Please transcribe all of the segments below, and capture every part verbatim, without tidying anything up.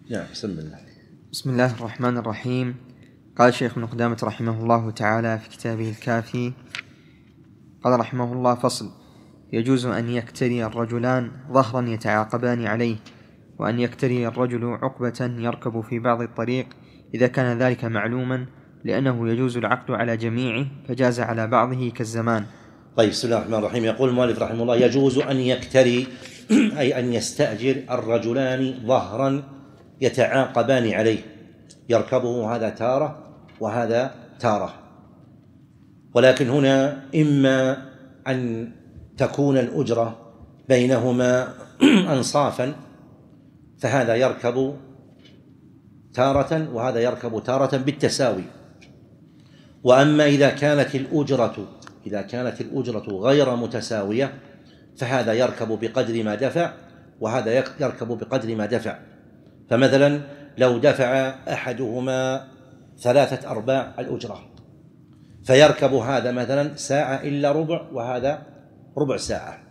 نعم. بسم الله. بسم الله الرحمن الرحيم. قال الشيخ ابن قدامة رحمه الله تعالى في كتابه الكافي، قال رحمه الله: فصل: يجوز أن يكتري الرجلان ظهرا يتعاقبان عليه، وأن يكتري الرجل عقبة يركب في بعض الطريق إذا كان ذلك معلوما، لأنه يجوز العقد على جميعه فجاز على بعضه كالزمان. طيب. بسم الله الرحمن الرحيم. يقول المؤلف رحمه الله: يجوز أن يكتري أي أن يستأجر الرجلان ظهرا يتعاقبان عليه، يركبه هذا تارة وهذا تارة، ولكن هنا إما أن تكون الأجرة بينهما أنصافا، فهذا يركب تارة وهذا يركب تارة بالتساوي. وأما إذا كانت الأجرة إذا كانت الأجرة غير متساوية، فهذا يركب بقدر ما دفع وهذا يركب بقدر ما دفع. فمثلا لو دفع أحدهما ثلاثة أرباع الأجرة، فيركب هذا مثلا ساعة إلا ربع وهذا ربع ساعة،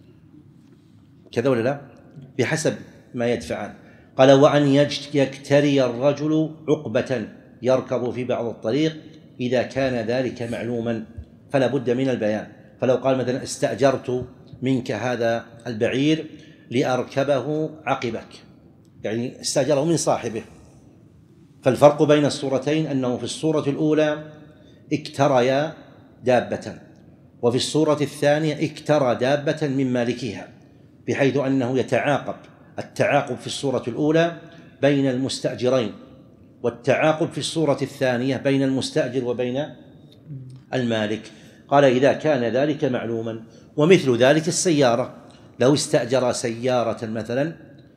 كذا ولا لا؟ بحسب ما يدفعان. قال: وأن يكتري الرجل عقبة يركب في بعض الطريق إذا كان ذلك معلوما، فلا بد من البيان. فلو قال مثلا: استأجرت منك هذا البعير لأركبه عقبك، يعني استأجره من صاحبه. فالفرق بين الصورتين أنه في الصورة الأولى اكتريا دابة، وفي الصورة الثانية اكترى دابة من مالكها، بحيث أنه يتعاقب. التعاقب في الصورة الأولى بين المستأجرين، والتعاقب في الصورة الثانية بين المستأجر وبين المالك. قال: إذا كان ذلك معلوما. ومثل ذلك السيارة، لو استأجر سيارة مثلا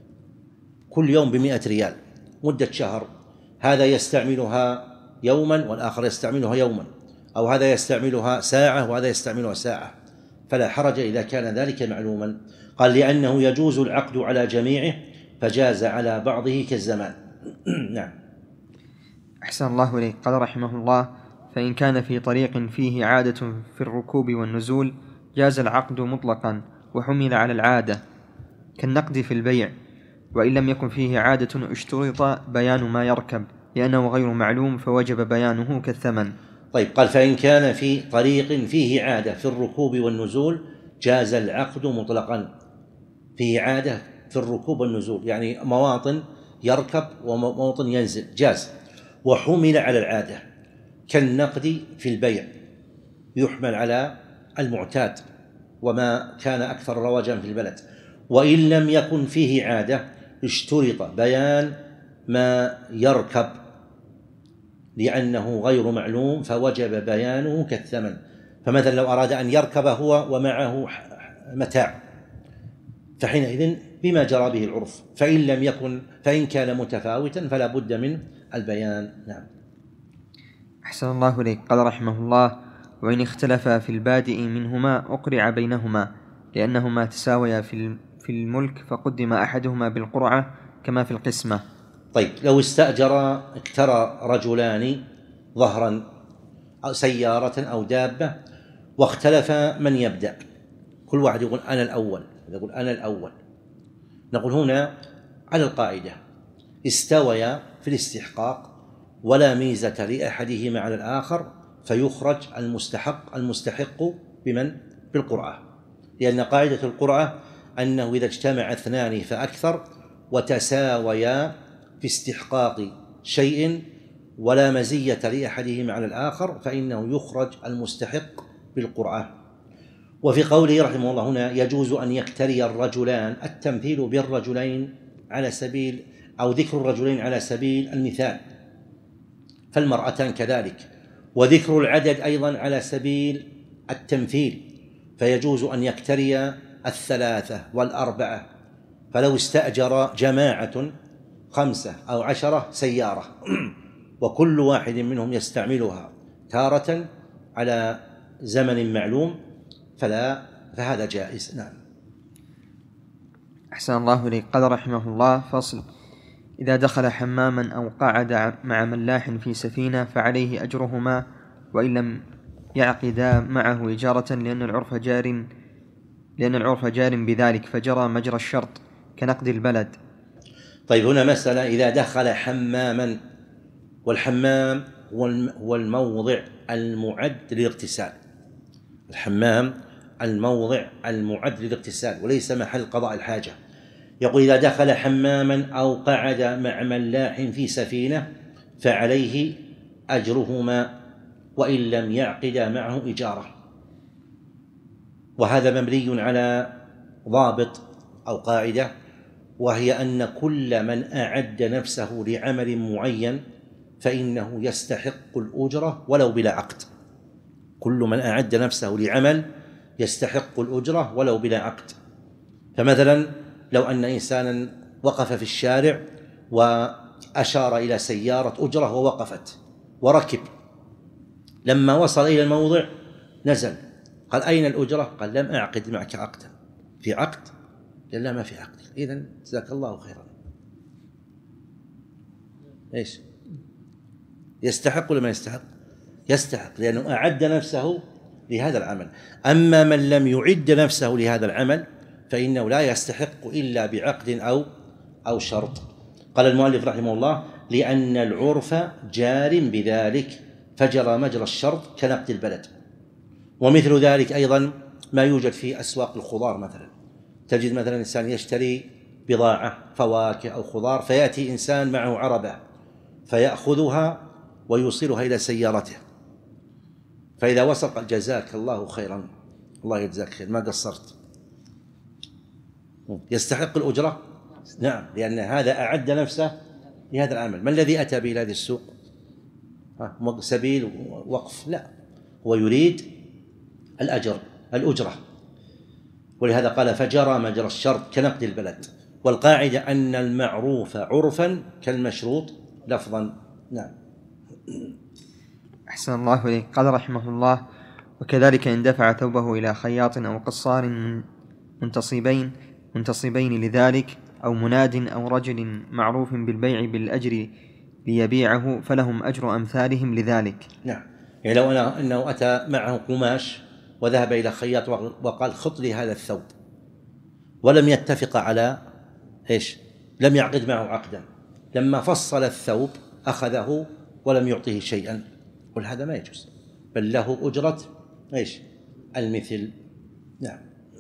كل يوم بمئة ريال مدة شهر، هذا يستعملها يوما والآخر يستعملها يوما، أو هذا يستعملها ساعة وهذا يستعملها ساعة، فلا حرج إذا كان ذلك معلوما. قال: لأنه يجوز العقد على جميعه فجاز على بعضه كالزمان. نعم. أحسن الله إليك. قال رحمه الله: فإن كان في طريق فيه عادة في الركوب والنزول جاز العقد مطلقا وحمل على العادة كالنقد في البيع، وإن لم يكن فيه عادة اشترط بيان ما يركب لأنه غير معلوم فوجب بيانه كالثمن. طيب. قال: فإن كان في طريق فيه عادة في الركوب والنزول جاز العقد مطلقا. فيه عادة في الركوب والنزول يعني مواطن يركب ومواطن ينزل، جاز. وحمل على العادة كالنقد في البيع، يحمل على المعتاد وما كان أكثر رواجا في البلد. وإن لم يكن فيه عادة اشترط بيان ما يركب لأنه غير معلوم فوجب بيانه كالثمن. فمثلا لو أراد أن يركب هو ومعه متاع، فحينئذ بما جرى به العرف. فإن لم يكن فإن كان متفاوتا فلا بد من البيان. نعم. أحسن الله إليك. قال رحمه الله: وإن اختلفا في البادئ منهما أقرع بينهما لأنهما تساويا في الملك فقدم أحدهما بالقرعة كما في القسمة. طيب. لو استأجر اكترى رجلان ظهرا أو سيارة أو دابة واختلف من يبدأ، كل واحد يقول أنا الأول، يقول أنا الأول. نقول هنا على القاعدة: استويا في الاستحقاق ولا ميزة لأحدهما على الآخر، فيخرج المستحق المستحق بمن؟ بالقرعة. لأن قاعدة القرعة أنه إذا اجتمع اثنان فأكثر وتساويا في استحقاق شيء ولا مزية لأحدهما على الآخر فإنه يخرج المستحق بالقرعة. وفي قوله رحمه الله هنا: يجوز أن يكتري الرجلان، التمثيل بالرجلين على سبيل أو ذكر الرجلين على سبيل المثال، فالمرأتان كذلك، وذكر العدد أيضا على سبيل التمثيل، فيجوز أن يكتري الثلاثة والأربعة. فلو استأجر جماعة خمسة أو عشرة سيارة وكل واحد منهم يستعملها تارة على زمن معلوم فلا فهذا جائز. نعم. أحسن الله إليك. قال رحمه الله: فصل: إذا دخل حماما أو قعد مع ملاح في سفينة فعليه أجرهما وإن لم يعقدا معه إجارة، لأن العرف جار لأن العرف جار بذلك فجرى مجرى الشرط كنقد البلد. طيب هنا مسألة: إذا دخل حماما، والحمام هو الموضع المعد للاغتسال، الحمام الموضع المعد للاغتسال وليس محل قضاء الحاجة. يقول: إذا دخل حماما أو قعد مع ملاح في سفينة فعليه أجرهما وإن لم يعقد معه إجارة. وهذا مبني على ضابط أو قاعدة، وهي أن كل من أعد نفسه لعمل معين فإنه يستحق الأجرة ولو بلا عقد. كل من أعد نفسه لعمل يستحق الأجرة ولو بلا عقد. فمثلا لو أن إنسانا وقف في الشارع وأشار إلى سيارة أجرة ووقفت وركب، لما وصل إلى الموضع نزل، قال: أين الأجرة؟ قال: لم أعقد معك عقدا. في عقد؟ قال: لا، ما في عقد. إذن جزاك الله خيرا. إيش يستحق ولا ما يستحق؟ يستحق، لأنه أعد نفسه لهذا العمل. أما من لم يعد نفسه لهذا العمل فإنه لا يستحق إلا بعقد أو أو شرط. قال المؤلف رحمه الله: لأن العرف جار بذلك فجرى مجرى الشرط كنقد البلد. ومثل ذلك أيضا ما يوجد في أسواق الخضار، مثلا تجد مثلا إنسان يشتري بضاعة فواكه أو خضار، فيأتي إنسان معه عربة فيأخذها ويوصلها إلى سيارته، فإذا وصل قال: جزاك الله خيرا، الله يجزاك خير، ما قصرت. يستحق الأجرة؟ نعم، لأن هذا أعد نفسه لهذا العمل. ما الذي أتى به هذه السوق؟ سبيل وقف؟ لا، هو يريد الأجر الأجرة. ولهذا قال: فجرى مجرى الشرط كنقد البلد. والقاعدة أن المعروف عرفا كالمشروط لفظا. نعم. أحسن الله إليك. قال رحمه الله: وكذلك إن دفع ثوبه إلى خياط أو قصار منتصبين منتصبين لذلك، أو مناد أو رجل معروف بالبيع بالأجر ليبيعه، فلهم أجر أمثالهم لذلك. نعم، يعني لو أنا أنه أتى معه قماش وذهب إلى خياط وقال: خط لي هذا الثوب، ولم يتفق على إيش؟ لم يعقد معه عقدا. لما فصل الثوب أخذه ولم يعطيه شيئا، قل هذا ما يجوز، بل له أجرة إيش؟ المثل. نعم.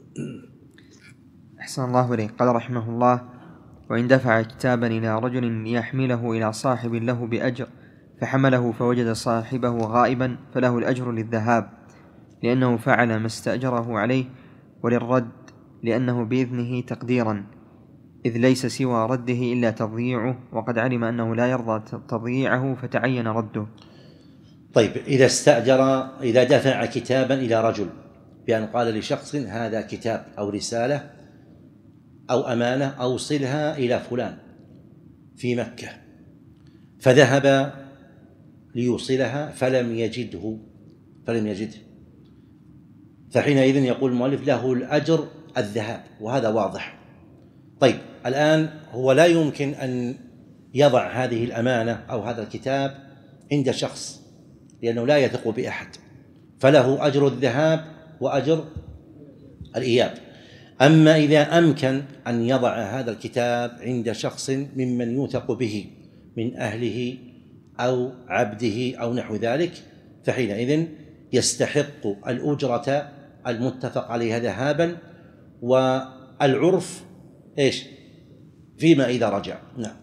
أحسن الله إليك. قال رحمه الله: وإن دفع كتابا إلى رجل ليحمله إلى صاحب له بأجر، فحمله فوجد صاحبه غائبا، فله الأجر للذهاب لأنه فعل ما استأجره عليه، وللرد لأنه بإذنه تقديرا، إذ ليس سوى رده إلا تضييعه، وقد علم أنه لا يرضى تضييعه فتعين رده. طيب، إذا استأجر، إذا دفع كتابا إلى رجل بأن قال لشخص: هذا كتاب أو رسالة أو أمانة أوصلها إلى فلان في مكة، فذهب ليوصلها فلم يجده فلم يجده فحينئذ يقول المؤلف: له الأجر الذهاب، وهذا واضح. طيب، الآن هو لا يمكن أن يضع هذه الأمانة أو هذا الكتاب عند شخص، لأنه لا يثق بأحد، فله أجر الذهاب وأجر الإياب. أما إذا أمكن أن يضع هذا الكتاب عند شخص ممن يوثق به من أهله أو عبده أو نحو ذلك، فحينئذ يستحق الأجرة المتفق عليها ذهابا، والعرف إيش؟ فيما إذا رجع. نعم.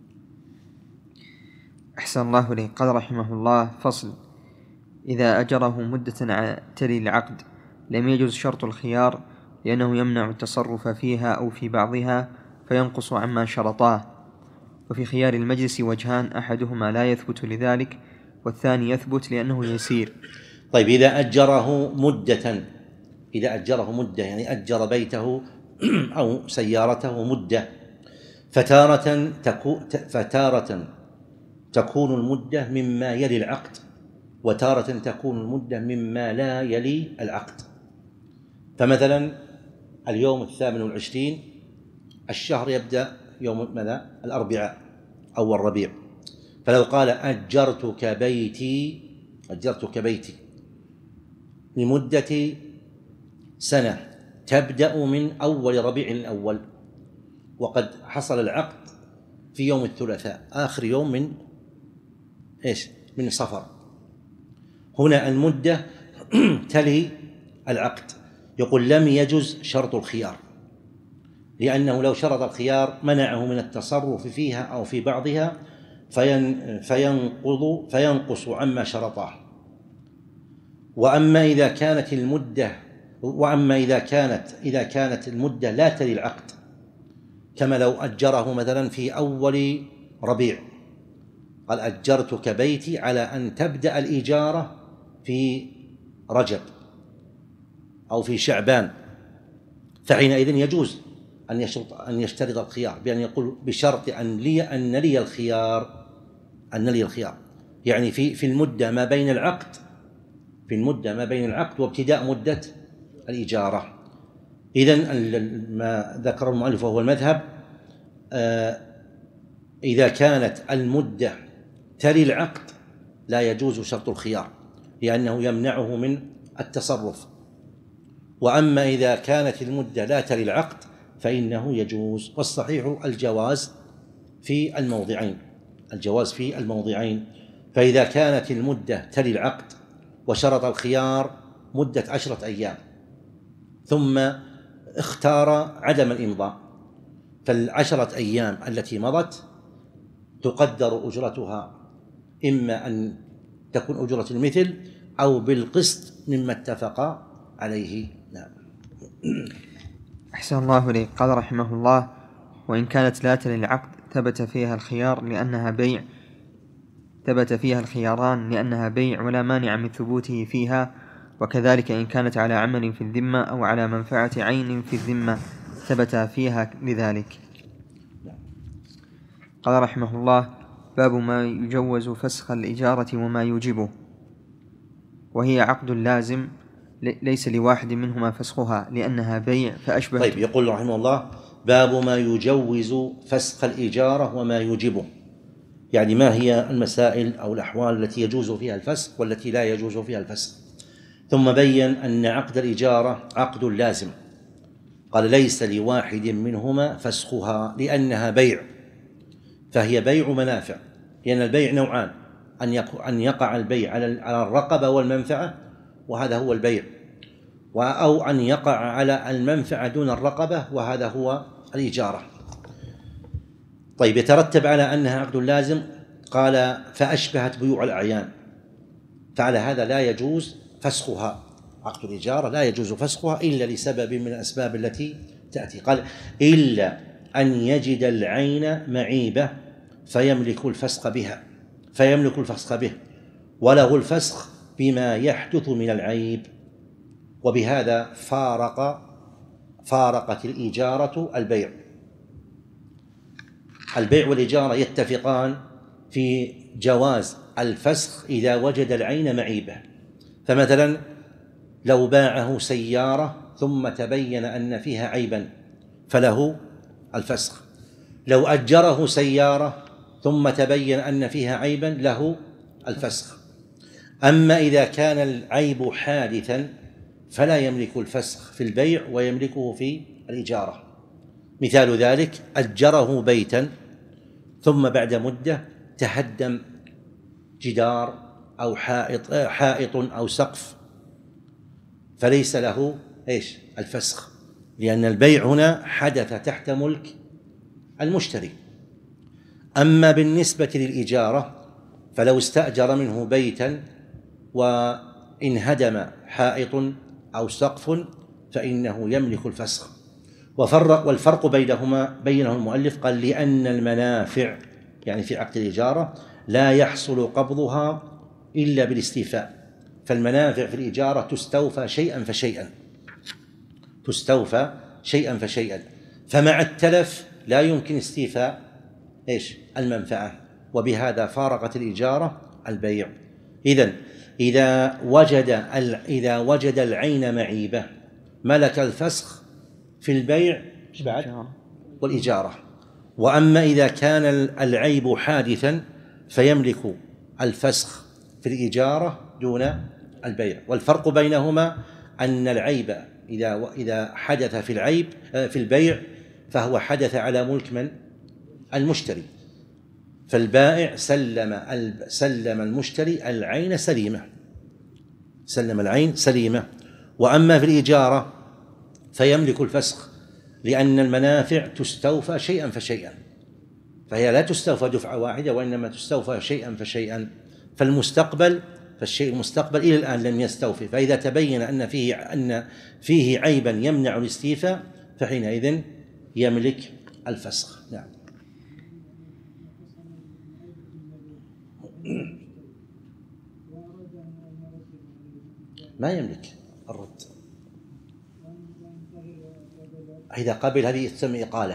أحسن الله إليه. قال رحمه الله: فصل: إذا أجره مدة تلي العقد لم يجوز شرط الخيار، لأنه يمنع التصرف فيها أو في بعضها فينقص عما شرطاه. وفي خيار المجلس وجهان: أحدهما لا يثبت لذلك، والثاني يثبت لأنه يسير. طيب، إذا أجره مدة إذا أجره مدة يعني أجر بيته أو سيارته مدة، فتارة تكون فتارة تكون المدة مما يلي العقد، وتارة تكون المدة مما لا يلي العقد. فمثلا اليوم الثامن والعشرين، الشهر يبدأ يوم ماذا؟ الأربعاء أو الربيع، فلو قال: أجرتك بيتي أجرتك بيتي لمدة سنة تبدأ من أول ربيع الأول، وقد حصل العقد في يوم الثلاثاء آخر يوم من إيش؟ من صفر. هنا المدة تلي العقد. يقول لم يجز شرط الخيار، لأنه لو شرط الخيار منعه من التصرف فيها أو في بعضها فينقض فينقص عما شرطه. وأما إذا كانت المدة وأما إذا كانت إذا كانت المدة لا تلي العقد، كما لو أجره مثلا في أول ربيع، قال أجرتك بيتي على أن تبدأ الإجارة في رجب أو في شعبان، فحينئذ يجوز أن يشرط أن يشترط الخيار بأن يقول بشرط أن لي أن لي الخيار أن لي الخيار يعني في في المدة ما بين العقد في المدة ما بين العقد وابتداء مدة الإجارة. إذن ما ذكر المؤلف وهو المذهب، آه إذا كانت المدة تلي العقد لا يجوز شرط الخيار لأنه يمنعه من التصرف. وأما إذا كانت المدة لا تلي العقد فإنه يجوز. والصحيح الجواز في الموضعين الجواز في الموضعين فإذا كانت المدة تلي العقد وشرط الخيار مدة عشرة أيام ثم اختار عدم الإمضاء، فالعشرة أيام التي مضت تقدر أجرتها إما أن تكون أجرة المثل أو بالقسط مما اتفق عليه. نعم. أحسن الله إليك. قال رحمه الله: وإن كانت لا تلي العقد ثبت فيها الخيار لأنها بيع ثبت فيها الخياران لأنها بيع ولا مانع من ثبوته فيها، وكذلك إن كانت على عمل في الذمة أو على منفعة عين في الذمة ثبت فيها لذلك. قال رحمه الله: باب ما يجوز فسخ الإجارة وما يوجبه، وهي عقد لازم ليس لواحد منهما فسخها لأنها بيع فأشبه. طيب، يقول رحمه الله: باب ما يجوز فسخ الإجارة وما يوجبه، يعني ما هي المسائل أو الأحوال التي يجوز فيها الفسخ والتي لا يجوز فيها الفسخ. ثم بين أن عقد الإجارة عقد لازم، قال: ليس لواحد منهما فسخها لأنها بيع، فهي بيع منافع، لأن البيع نوعان: أن يقع البيع على الرقبة والمنفعة وهذا هو البيع، أو أن يقع على المنفعة دون الرقبة وهذا هو الإجارة. طيب، يترتب على أنها عقد لازم، قال: فأشبهت بيوع الأعيان، فعلى هذا لا يجوز فسخها. عقد الإجارة لا يجوز فسخها إلا لسبب من الأسباب التي تأتي، قال: إلا أن يجد العين معيبة فيملك الفسخ بها فيملك الفسخ به وله الفسخ بما يحدث من العيب. وبهذا فارق فارقت الإجارة البيع. البيع والإجارة يتفقان في جواز الفسخ إذا وجد العين معيبة. فمثلا لو باعه سيارة ثم تبين أن فيها عيبا فله الفسخ، لو أجره سيارة ثم تبين أن فيها عيبا له الفسخ. أما إذا كان العيب حادثا فلا يملك الفسخ في البيع ويملكه في الإجارة. مثال ذلك: أجره بيتا ثم بعد مدة تهدم جدار أو حائط حائط أو سقف، فليس له إيش؟ الفسخ، لأن البيع هنا حدث تحت ملك المشتري. أما بالنسبة للإجارة فلو استأجر منه بيتا وانهدم حائط أو سقف فإنه يملك الفسخ. وفرق والفرق بينهما بينه المؤلف، قال: لأن المنافع يعني في عقد الإجارة لا يحصل قبضها إلا بالاستيفاء، فالمنافع في الإجارة تستوفى شيئا فشيئا تستوفى شيئا فشيئا فمع التلف لا يمكن استيفاء إيش؟ المنفعة. وبهذا فارقت الإجارة البيع. إذن إذا وجد إذا وجد العين معيبة ملك الفسخ في البيع بعد والإجارة. وأما إذا كان العيب حادثا فيملك الفسخ في الإجارة دون البيع. والفرق بينهما أن العيب إذا إذا حدث في العيب في البيع فهو حدث على ملك من؟ المشتري، فالبائع سلم سلم المشتري العين سليمة، سلم العين سليمة. وأما في الإجارة فيملك الفسخ، لأن المنافع تستوفى شيئا فشيئا، فهي لا تستوفى دفعة واحدة وإنما تستوفى شيئا فشيئا. فالمستقبل فالشيء المستقبل إلى الآن لم يستوفي، فإذا تبين أن فيه أن فيه عيبا يمنع الاستيفاء فحينئذ يملك الفسخ. نعم. ما يملك الرد إذا قبل، هذه تسمى إقالة،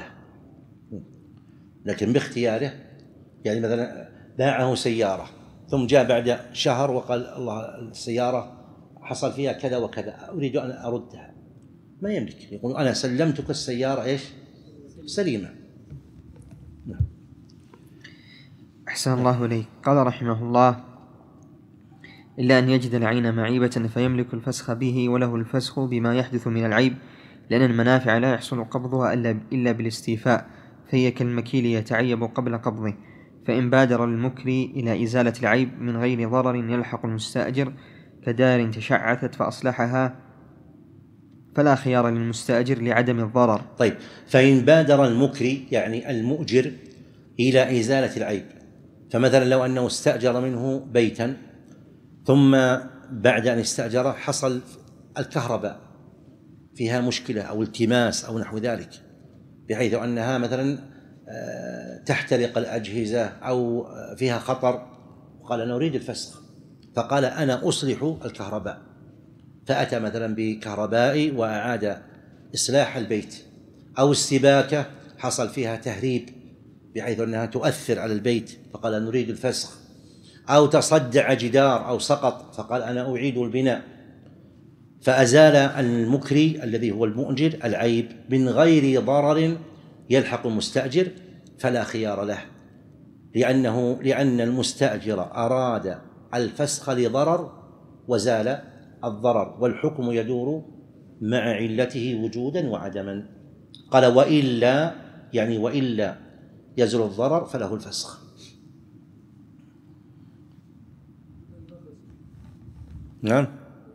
لكن باختياره. يعني مثلا باعه سيارة ثم جاء بعد شهر وقال الله السيارة حصل فيها كذا وكذا أريد أن أردها، ما يملك، يقول أنا سلمتك السيارة إيش سليمة. أحسن الله إليك. قال رحمه الله: إلا أن يجد العين معيبة فيملك الفسخ به، وله الفسخ بما يحدث من العيب، لأن المنافع لا يحصل قبضها إلا بالاستيفاء، فهي كالمكيل يتعيب قبل قبضه. فإن بادر المكري إلى إزالة العيب من غير ضرر يلحق المستأجر، كدار تشعثت فأصلحها، فلا خيار للمستأجر لعدم الضرر. طيب، فإن بادر المكري يعني المؤجر إلى إزالة العيب، فمثلا لو أنه استأجر منه بيتا ثم بعد أن استأجره حصل الكهرباء فيها مشكلة أو التماس أو نحو ذلك، بحيث أنها مثلا تحترق الأجهزة أو فيها خطر، وقال أنا أريد الفسخ، فقال أنا أصلح الكهرباء، فأتى مثلا بكهربائي وأعاد إصلاح البيت، أو السباكة حصل فيها تهريب بحيث أنها تؤثر على البيت، فقال أنا أريد الفسخ، أو تصدع جدار أو سقط فقال أنا أعيد البناء، فأزال المكري الذي هو المؤجر العيب من غير ضرر يلحق المستأجر، فلا خيار له، لأنه لأن المستأجر أراد الفسخ لضرر وزال الضرر، والحكم يدور مع علته وجودا وعدما. قال وإلا يعني وإلا يزول الضرر فله الفسخ. نعم.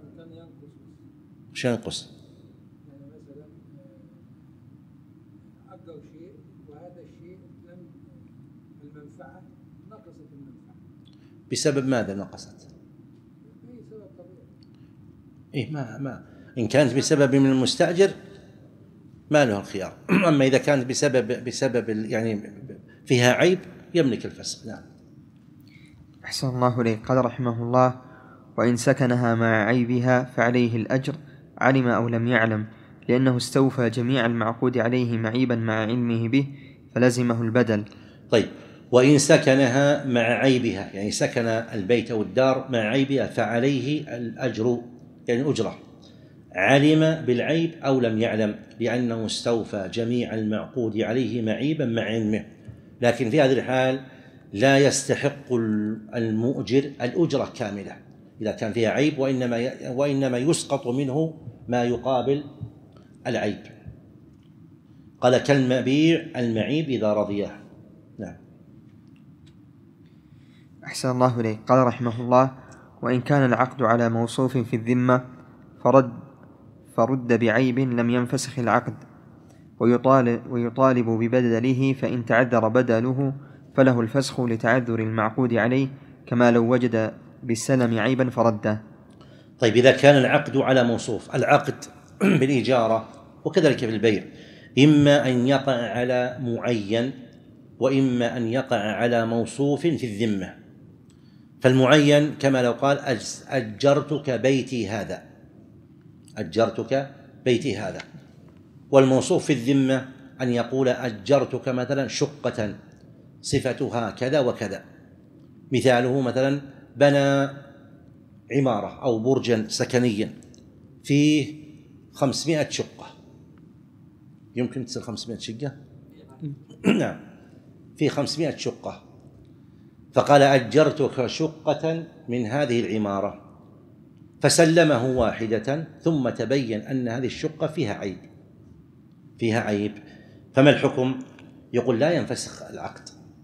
وش ينقص؟ يعني مثلا أجر شيء وهذا الشيء لم المنفعة نقصت المنفعة. بسبب ماذا نقصت؟ أي سبب طبيعي. إيه ما ما إن كانت بسبب من المستأجر ما له الخيار، أما إذا كانت بسبب بسبب يعني فيها عيب يملك الفسخ. نعم. أحسن الله إليك. قال رحمه الله: وإن سكنها مع عيبها فعليه الأجر علم أو لم يعلم، لأنه استوفى جميع المعقود عليه معيبا مع علمه به، فلزمه البدل. طيب، وإن سكنها مع عيبها يعني سكن البيت أو الدار مع عيبها فعليه الأجر يعني الأجرة، علم بالعيب أو لم يعلم، لأنه استوفى جميع المعقود عليه معيبا مع علمه. لكن في هذه الحال لا يستحق المؤجر الأجرة كاملة إذا كان فيها عيب، وإنما وإنما يسقط منه ما يقابل العيب. قال كالمبيع المعيب إذا رضيه. نعم. أحسن الله إليك. قال رحمه الله: وإن كان العقد على موصوف في الذمة فرد فرد بعيب لم ينفسخ العقد، ويطالب, ويطالب ببدله، فإن تعذر بدله فله الفسخ لتعذر المعقود عليه، كما لو وجد بالسلم عيبا فرده. طيب، إذا كان العقد على موصوف، العقد بالإجارة وكذلك في البيع إما أن يقع على معين وإما أن يقع على موصوف في الذمة. فالمعين كما لو قال أجرتك بيتي هذا، أجرتك بيتي هذا. والموصوف في الذمة أن يقول أجرتك مثلا شقة صفتها كذا وكذا، مثاله مثلا بنى عمارة أو برجا سكنيا فيه خمسمائة شقة، يمكن تصير خمسمائة شقة؟ نعم، فيه خمسمائة شقة، فقال أجرتك شقة من هذه العمارة، فسلمه واحدة ثم تبين أن هذه الشقة فيها عيب فيها عيب فما الحكم؟ يقول لا ينفسخ العقد،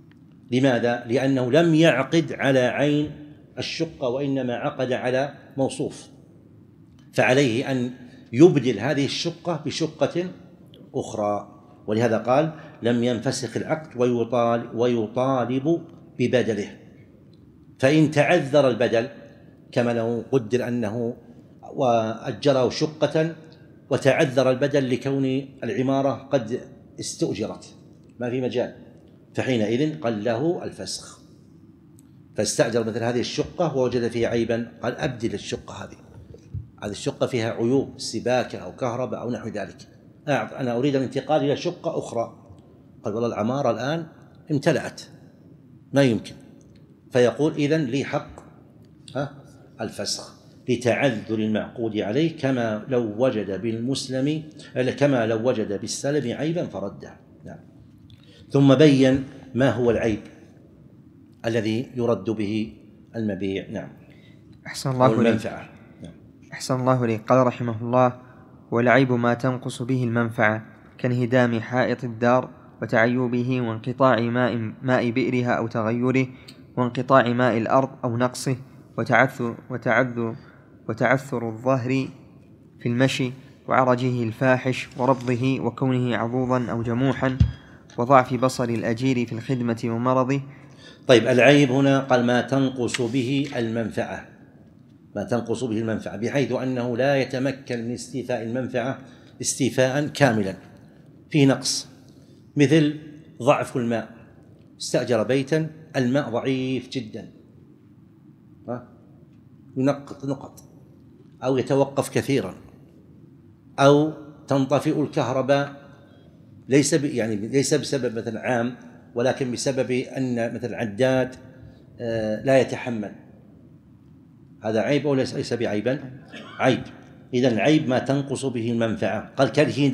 لماذا؟ لأنه لم يعقد على عين الشقة وإنما عقد على موصوف، فعليه أن يبدل هذه الشقة بشقة أخرى، ولهذا قال لم ينفسخ العقد ويطالب, ويطالب ببدله. فإن تعذر البدل كما لو قدر أنه وأجره شقة وتعذر البدل لكون العمارة قد استؤجرت ما في مجال، فحينئذ قال له الفسخ. فاستأجر مثل هذه الشقة ووجد فيها عيبا قال أبدل الشقة هذه، هذه الشقة فيها عيوب سباكة أو كهرباء أو نحو ذلك، أنا أريد الانتقال إلى شقة أخرى. قال والله العمارة الآن امتلأت ما يمكن، فيقول إذن لي حق ها الفسخ لتعذر المعقود عليه، كما لو وجد بالمسلم كما لو وجد بالسلم عيبا فرده. نعم. ثم بين ما هو العيب الذي يرد به المبيع. نعم. أحسن الله المنفعة. نعم. أحسن الله لي. قال رحمه الله: والعيب ما تنقص به المنفعة كانهدام حائط الدار وتعيبه وانقطاع ماء, ماء بئرها أو تغيره وانقطاع ماء الأرض أو نقصه وتعثر, وتعذر, وتعثر الظهر في المشي وعرجه الفاحش وربضه وكونه عضوضا أو جموحا وضعف بصر الأجير في الخدمة ومرضه. طيب العيب هنا قال ما تنقص به المنفعة، ما تنقص به المنفعة بحيث أنه لا يتمكن من استيفاء المنفعة استيفاء كاملا، فيه نقص، مثل ضعف الماء، استأجر بيتا الماء ضعيف جدا ينقط نقط أو يتوقف كثيرا أو تنطفئ الكهرباء ليس يعني ليس بسبب مثل عام ولكن بسبب أن مثل عداد لا يتحمل، هذا عيب أو ليس بعيبا؟ عيب. إذن العيب ما تنقص به المنفعة. قال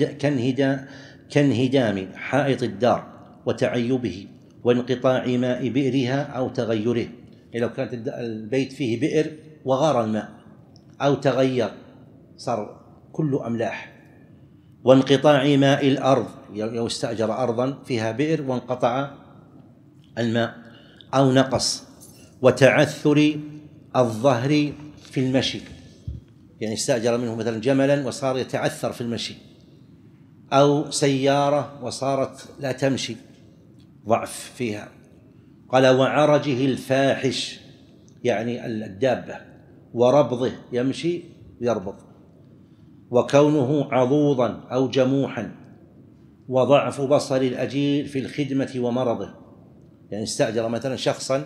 كانهدام حائط الدار وتعيبه وانقطاع ماء بئرها أو تغيره، لو كانت البيت فيه بئر وغار الماء أو تغير صار كله أملاح، وانقطاع ماء الأرض لو استأجر أرضا فيها بئر وانقطع الماء أو نقص، وتعثر الظهر في المشي، يعني استأجر منه مثلا جملا وصار يتعثر في المشي، أو سيارة وصارت لا تمشي ضعف فيها. قال وعرجه الفاحش يعني الدابة، وربضه يمشي يربض، وكونه عضوضا أو جموحا، وضعف بصر الأجير في الخدمة ومرضه، يعني استأجر مثلا شخصا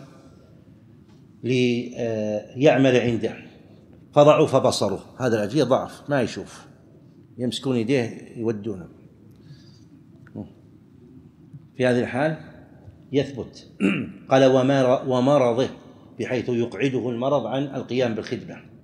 ليعمل عنده فضعف بصره، هذا الأجير ضعف ما يشوف، يمسكون يديه يودونه، في هذه الحال يثبت. قال ومرضه بحيث يقعده المرض عن القيام بالخدمة.